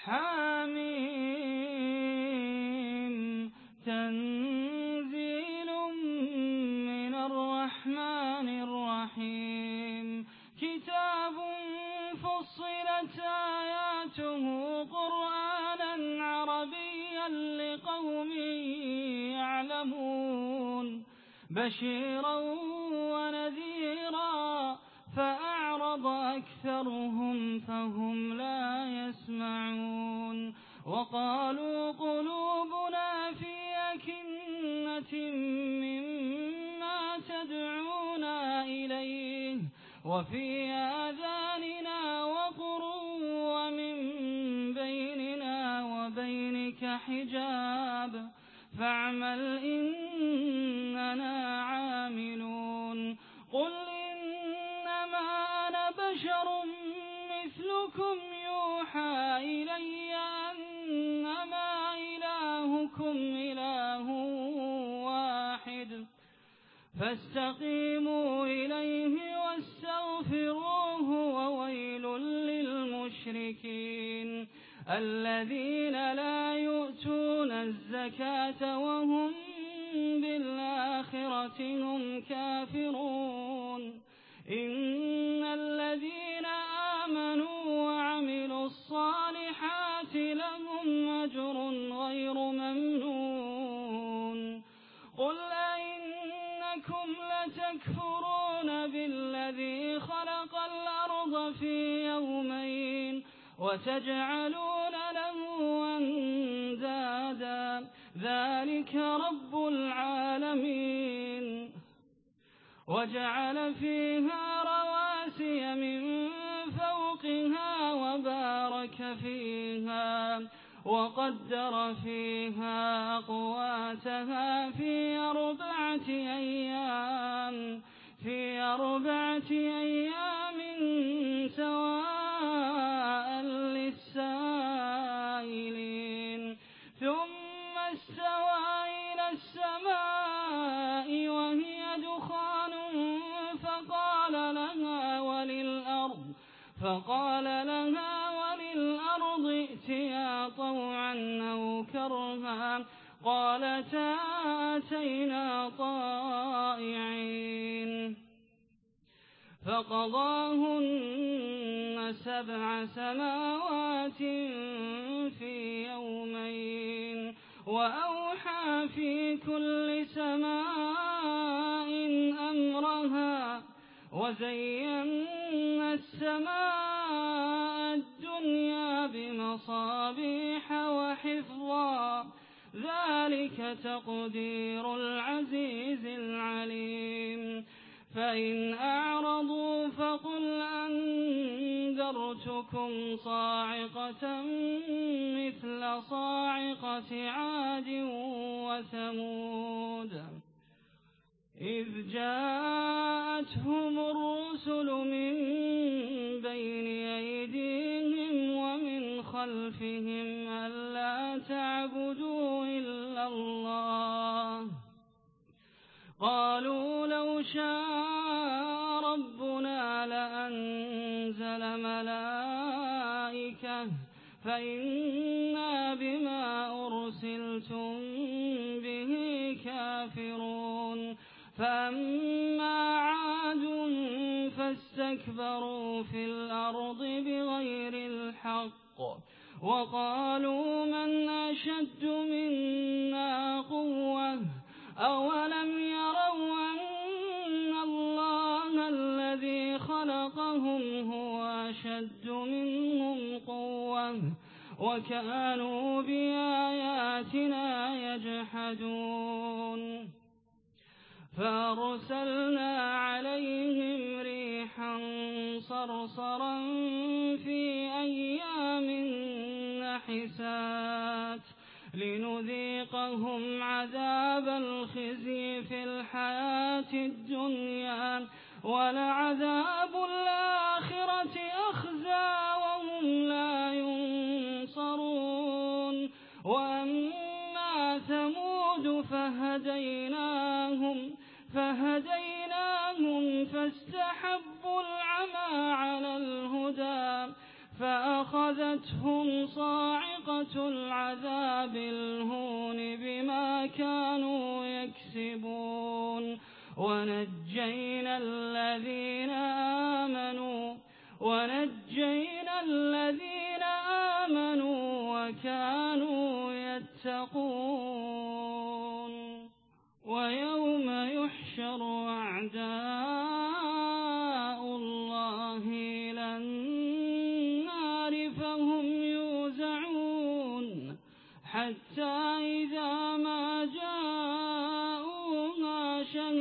حم تنزيل من الرحمن الرحيم كتاب فصلت آياته قرآنا عربيا لقوم يعلمون بشيرا ونذيرا فأعرض أكثرهم فهم لا يسمعون وقالوا قلوبنا في أكنة مما تدعونا إليه وفي آذاننا وقر ومن بيننا وبينك حجاب فاعمل إننا عاملون قل إنما أنا بشر مثلكم يوحى إلي أنما إلهكم إله واحد فاستقيموا إليه واستغفروه وويل للمشركين الذين لا يؤتون الزكاة وهم بالآخرة هم كافرون إن الذين آمنوا وعملوا الصالحات لهم أجر غير ممنون قل أئنكم لتكفرون بالذي خلق الأرض في يومين وتجعلون له أندادا ذلك رب العالمين وجعل فيها رواسي من فوقها وبارك فيها وقدر فيها أقواتها في أربعة أيام سواء للسائلين ثم استوى إلى السماء وهي دخان فقال لها وللأرض ائتيا طوعا أو كرها قالتا أتينا طائعين فقضاهن 7 سماوات في يومين وأوحى في كل سماء أمرها وزينا السماء الدنيا بمصابيح وحفظا ذلك تقدير العزيز العليم فإن أعرضوا فقل أنذرتكم صاعقة مثل صاعقة عاد وثمود إذ جاءتهم الرسل من بين أيديهم ومن خلفهم ألا تعبدوا إلا الله قالوا لو شاء ربنا لأنزل ملائكة فإنا بما أرسلتم به كافرون فأما عاد فاستكبروا في الأرض بغير الحق وقالوا من أشد منا قوة أولم يروا أن الله الذي خلقهم هو أشد منهم قوة وكانوا بآياتنا يجحدون فأرسلنا عليهم ريحا صرصرا في أيام نحسات لنذيقهم عذاب الخزي في الحياة الدنيا ولعذاب الآخرة أخزى وهم لا ينصرون وأما ثمود فهديناهم فاستحبوا العمى على الهدى فأخذناهم فأخذتهم صاعقة العذاب الهون بما كانوا يكسبون ونجينا الذين آمنوا وكانوا يتقون. ويوم يحشر أعداء الله إلى النار فهم يوزعون حتى إذا ما جاءوها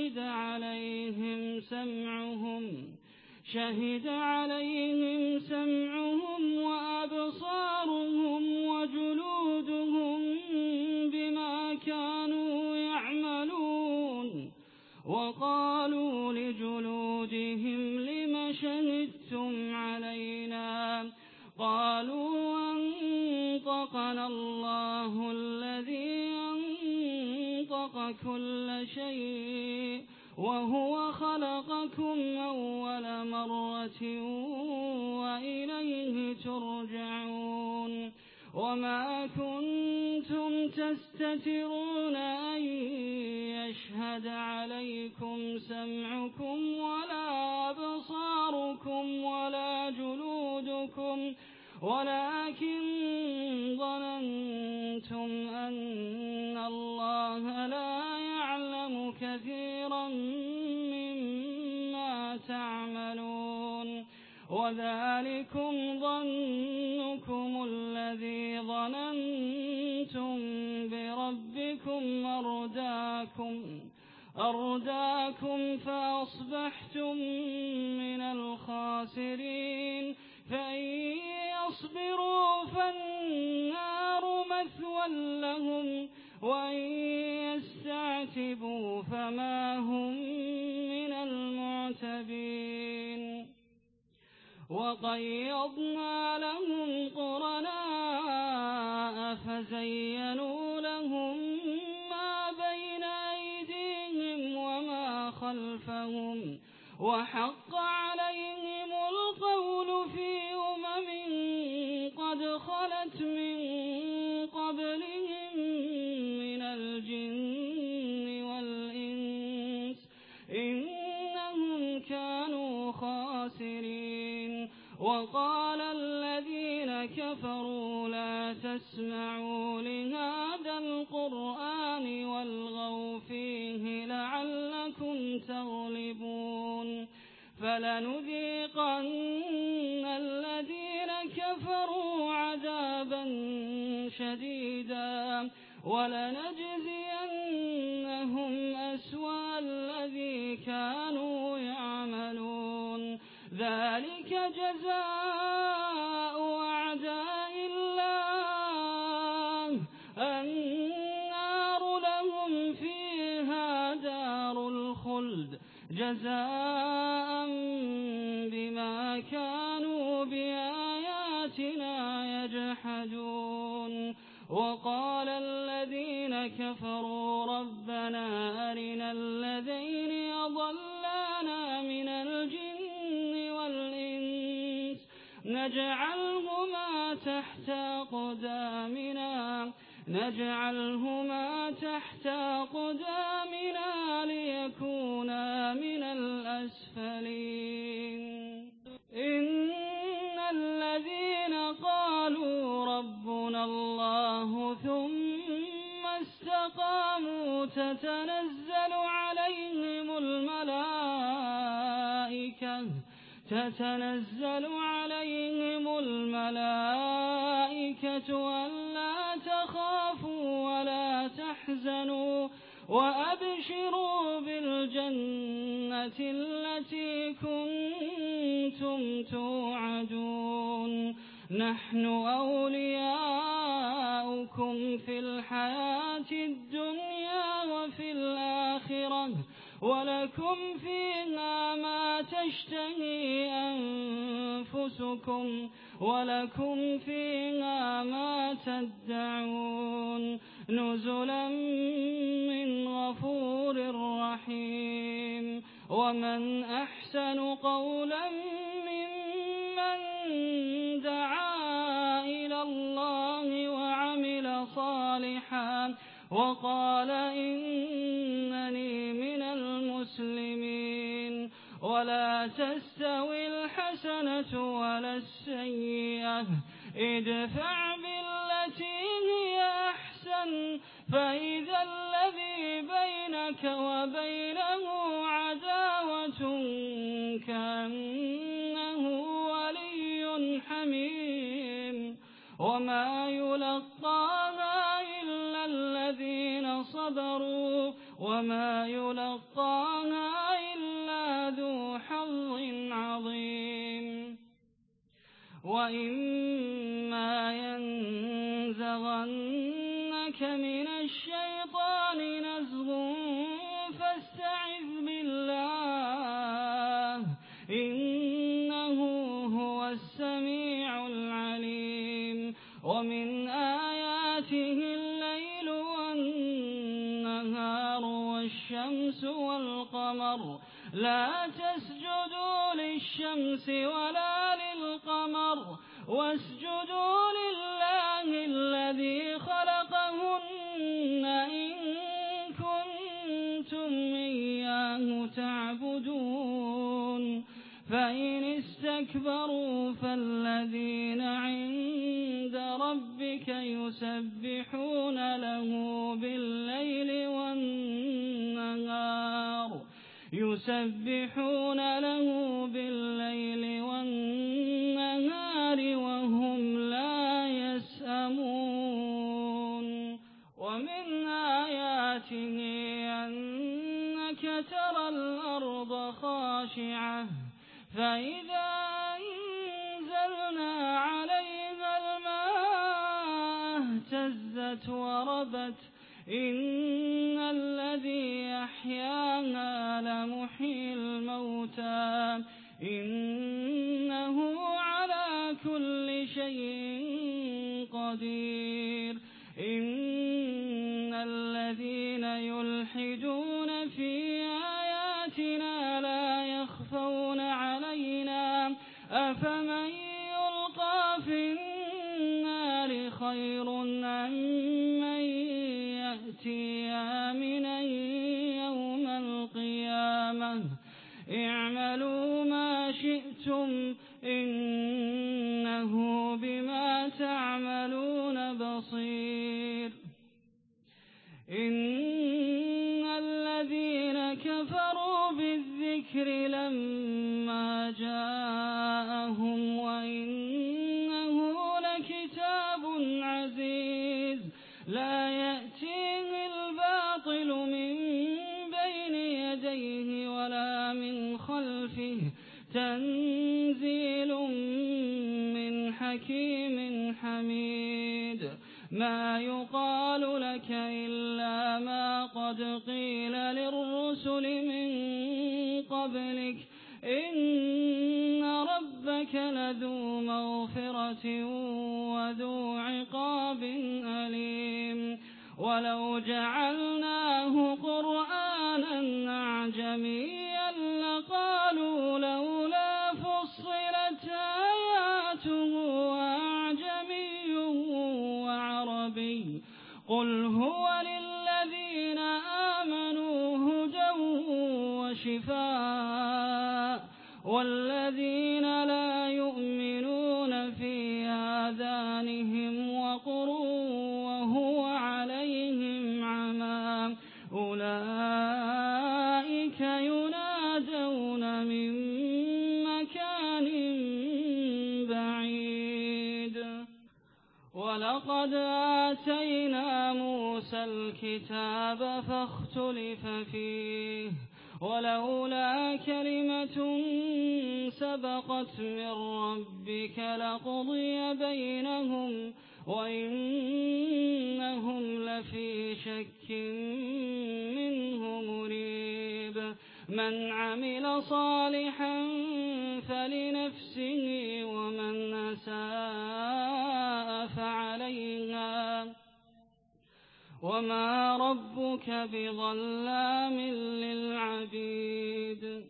شهد عليهم سمعهم وأبصارهم وجلودهم بما كانوا يعملون. وقالوا لجلودهم لم شهدتم علينا؟ قالوا أنطقنا الله الذي أنطق كل شيء وهو خلقكم أول مرة وإليه ترجعون. وما كنتم تستترون أن يشهد عليكم سمعكم ولا أبصاركم ولا جلودكم ولكن ظننتم أن الله لا يعلم كثيرا مما تعملون. وذلكم ظنكم الذي ظننتم بربكم أرداكم فأصبحتم من الخاسرين. فإن يصبروا فالنار مثوى لهم وإن يستعتبوا فما هم من المعتبين. وقيضنا لهم قرناء فزينوا لهم ما بين أيديهم وما خلفهم وحق عليهم القول في قد خلت من قبلهم من الجن والإنس إنهم كانوا خاسرين. وقال الذين كفروا لا تسمعوا لهذا القرآن والغوا فيه لعلكم تغلبون. فلنذيقن الذين كفروا عذابا شديدا ولنجزينهم أسوأ الذي كانوا يعملون. ذلك جزاء أعداء الله النار لهم فيها دار الخلد جزاء بما كانوا بآياتنا يجحدون. وقال الذين كفروا ربنا أرنا الذين أضلانا من الجن والإنس نجعلهما تحت أقدامنا ليكونا من الأسفلين. إن الذين قالوا ربنا الله ثم استقاموا تتنزل عليهم الملائكة ألا تخافوا ولا تحزنوا وأبشروا بالجنة التي كنتم توعدون. نحن أولياؤكم في الحياة الدنيا وفي الآخرة ولكم فيها ما تشتهي أنفسكم ولكم فيها ما تدعون. نزلا من غفور رحيم. ومن أحسن قولا ممن دعا وقال إنني من المسلمين. ولا تستوي الحسنة ولا السيئة، ادفع بالتي هي أحسن، فإذا الذي بينك وبينه عداوة كأنه ولي حميم. وما يلقاها إلا الذين صبروا، وما يلقاها إلا ذو حظ عظيم. وإما ينزغنك من الشيطان نزغ فاستعذ بالله، إنه هو السميع العليم. ومن آياته الليل والنهار والشمس والقمر، لا تسجدوا للشمس ولا للقمر واسجدوا لله الذي خلقهن إن كنتم إياه تعبدون. فإن استكبروا فالذين عند ربك يسبحون له بالليل والنهار وهم لا يسأمون. ومن آياته أنك ترى الأرض خاشعة فإذا أنزلنا عليها الماء اهتزت وربت، إن الذي أحياها لمحيي الموتى، إنه على كل شيء قدير. إن الذين يلحدون في آياتنا لا يخفون علينا، أفمن يلقى في النار خير أم من يأتي آمنا يوم القيامة. اعملوا ما شئتم إنه بما تعملون بصير. إن الذين كفروا بالذكر لما جاءهم وإنه لكتاب عزيز، لا يأتيه الباطل من بين يديه ولا من خلفه، تنزيل من حكيم حميد. ما يقال لك إلا ما قد قيل للرسل من قبلك، إن ربك لذو مغفرة وذو عقاب أليم. ولو جعلناه قرآنا أعجميا لقالوا لولا فصلت آياته أعجمي وعربي، قل هو للذين آمنوا هدى وشفاء، والذين لا يؤمنون في آذانهم وقر وهو عليهم عمى، أولئك ينادون من مكان بعيد. ولقد آتينا موسى الكتاب فاختلف فيه، ولولا كلمة سبقت من ربك لقضي بينهم وإنهم لفي شك منه مريب. من عمل صالحا فلنفسه ومن أساء فعليها وما ربك بظلام للعبيد.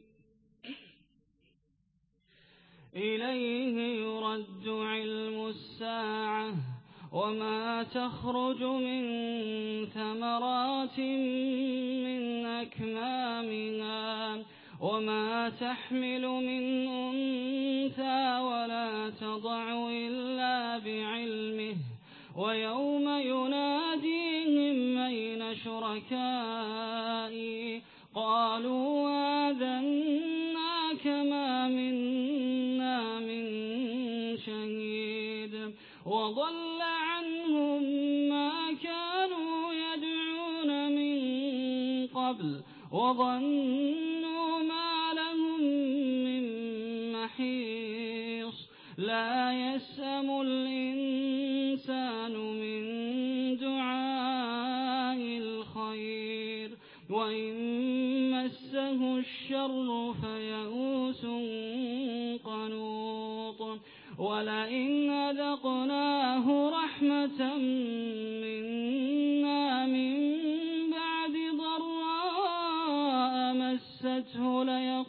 إليه يرد علم الساعة وما تخرج من ثمرات من أكمامها وما تحمل من أنثى ولا تضع إلا بعلمه ويوم يناديهم أين شركائي قالوا آذناك ما منا من شهيد وضل عنهم ما كانوا يدعون من قبل وظنوا ما لهم من محيص لا يسأم الإنسان من دعاء الخير وإن مسه الشر فيئوس قنوط ولئن أذقناه رحمة منا من بعد ضراء مسته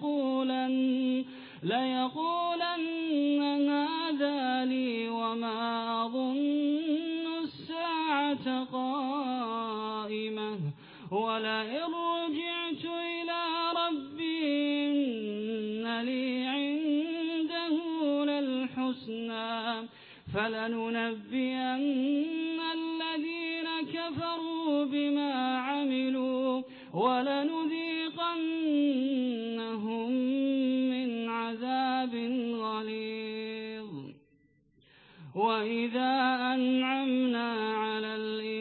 ليقولن هذا لي وما أظن الساعة قائمة ولئن رجعت إلى ربي إن لي عنده للحسنى فلننبئن الذين كفروا بما عملوا ولنذيقنهم من عذاب غليظ وإذا أنعمنا على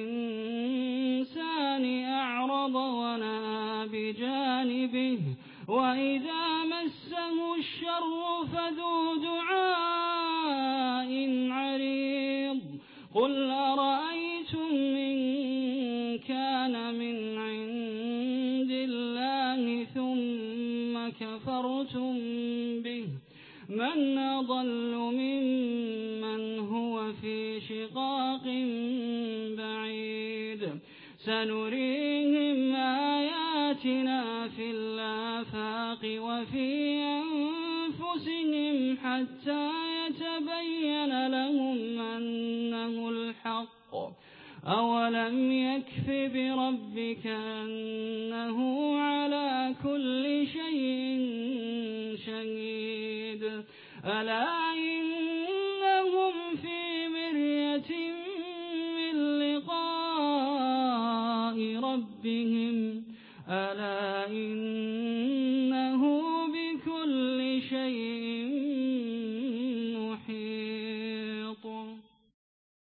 الإنسان أعرض ونأى بجانبه وإذا مسه الشر فذو دعاء عريض قل أرأيتم إن كان من عند الله ثم كفرتم به من أضل ممن هو في شقاق بعيد سنريهم آياتنا في الآفاق وفي أنفسهم حتى يتبين لهم أنه الحق أولم يكف بربك أنه على كل شيء شهيد ألا